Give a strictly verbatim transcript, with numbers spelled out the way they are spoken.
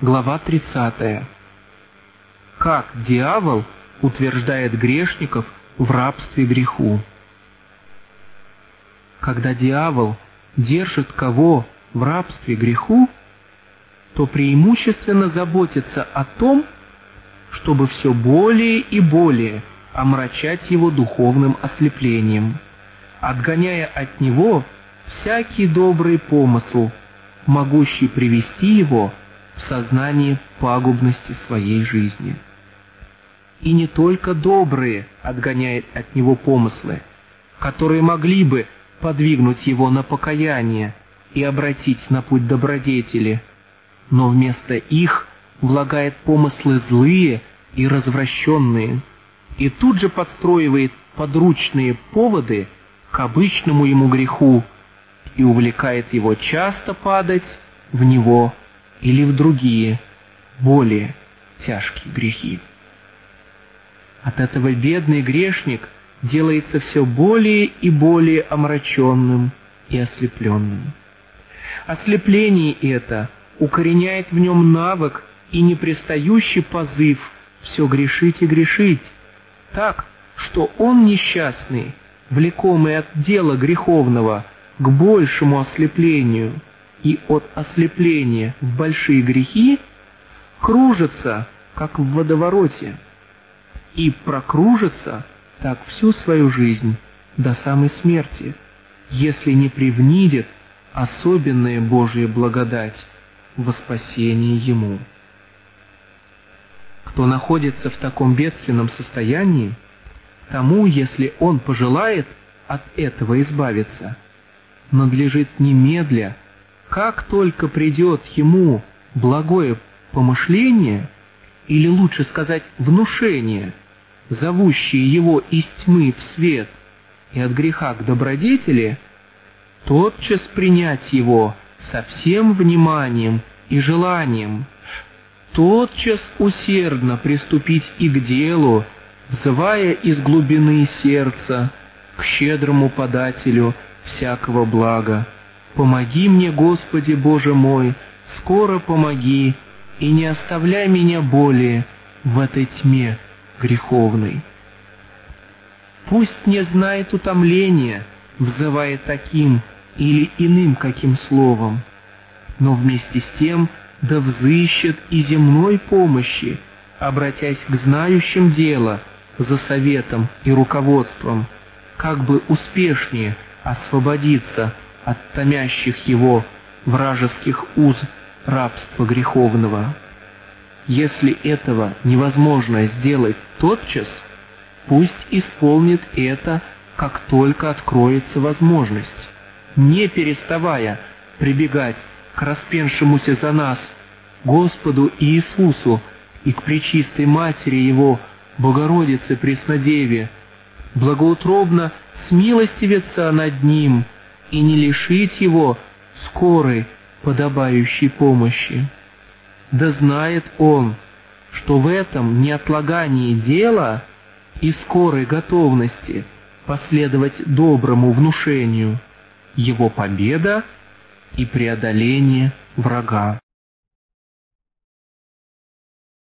Глава тридцатая. Как дьявол утверждает грешников в рабстве греху. Когда дьявол держит кого в рабстве греху, то преимущественно заботится о том, чтобы все более и более омрачать его духовным ослеплением, отгоняя от него всякий добрый помысл, могущий привести его в сознание пагубности своей жизни. И не только добрые отгоняет от него помыслы, которые могли бы подвигнуть его на покаяние и обратить на путь добродетели, но вместо их влагает помыслы злые и развращенные, и тут же подстроивает подручные поводы к обычному ему греху и увлекает его часто падать в него или в другие, более тяжкие грехи. От этого бедный грешник делается все более и более омраченным и ослепленным. Ослепление это укореняет в нем навык и непрестающий позыв все грешить и грешить, так, что он несчастный, влекомый от дела греховного к большему ослеплению и от ослепления в большие грехи, кружится, как в водовороте, и прокружится так всю свою жизнь до самой смерти, если не привнидет особенная Божия благодать во спасение ему. Кто находится в таком бедственном состоянии, тому, если он пожелает от этого избавиться, надлежит немедля, как только придет ему благое помышление, или лучше сказать внушение, зовущее его из тьмы в свет и от греха к добродетели, тотчас принять его со всем вниманием и желанием, тотчас усердно приступить и к делу, взывая из глубины сердца к щедрому подателю всякого блага: «Помоги мне, Господи Боже мой, скоро помоги, и не оставляй меня более в этой тьме греховной». Пусть не знает утомления, взывая таким или иным каким словом, но вместе с тем да взыщет и земной помощи, обратясь к знающим дело за советом и руководством, как бы успешнее освободиться от томящих его вражеских уз рабства греховного. Если этого невозможно сделать тотчас, пусть исполнит это, как только откроется возможность, не переставая прибегать к распеншемуся за нас Господу Иисусу и к пречистой Матери Его, Богородице Преснодеве, благоутробно смилостивиться над Ним и не лишить Его скорой, подобающей помощи. Да знает Он, что в этом неотлагании дела и скорой готовности последовать доброму внушению Его победа и преодоление врага.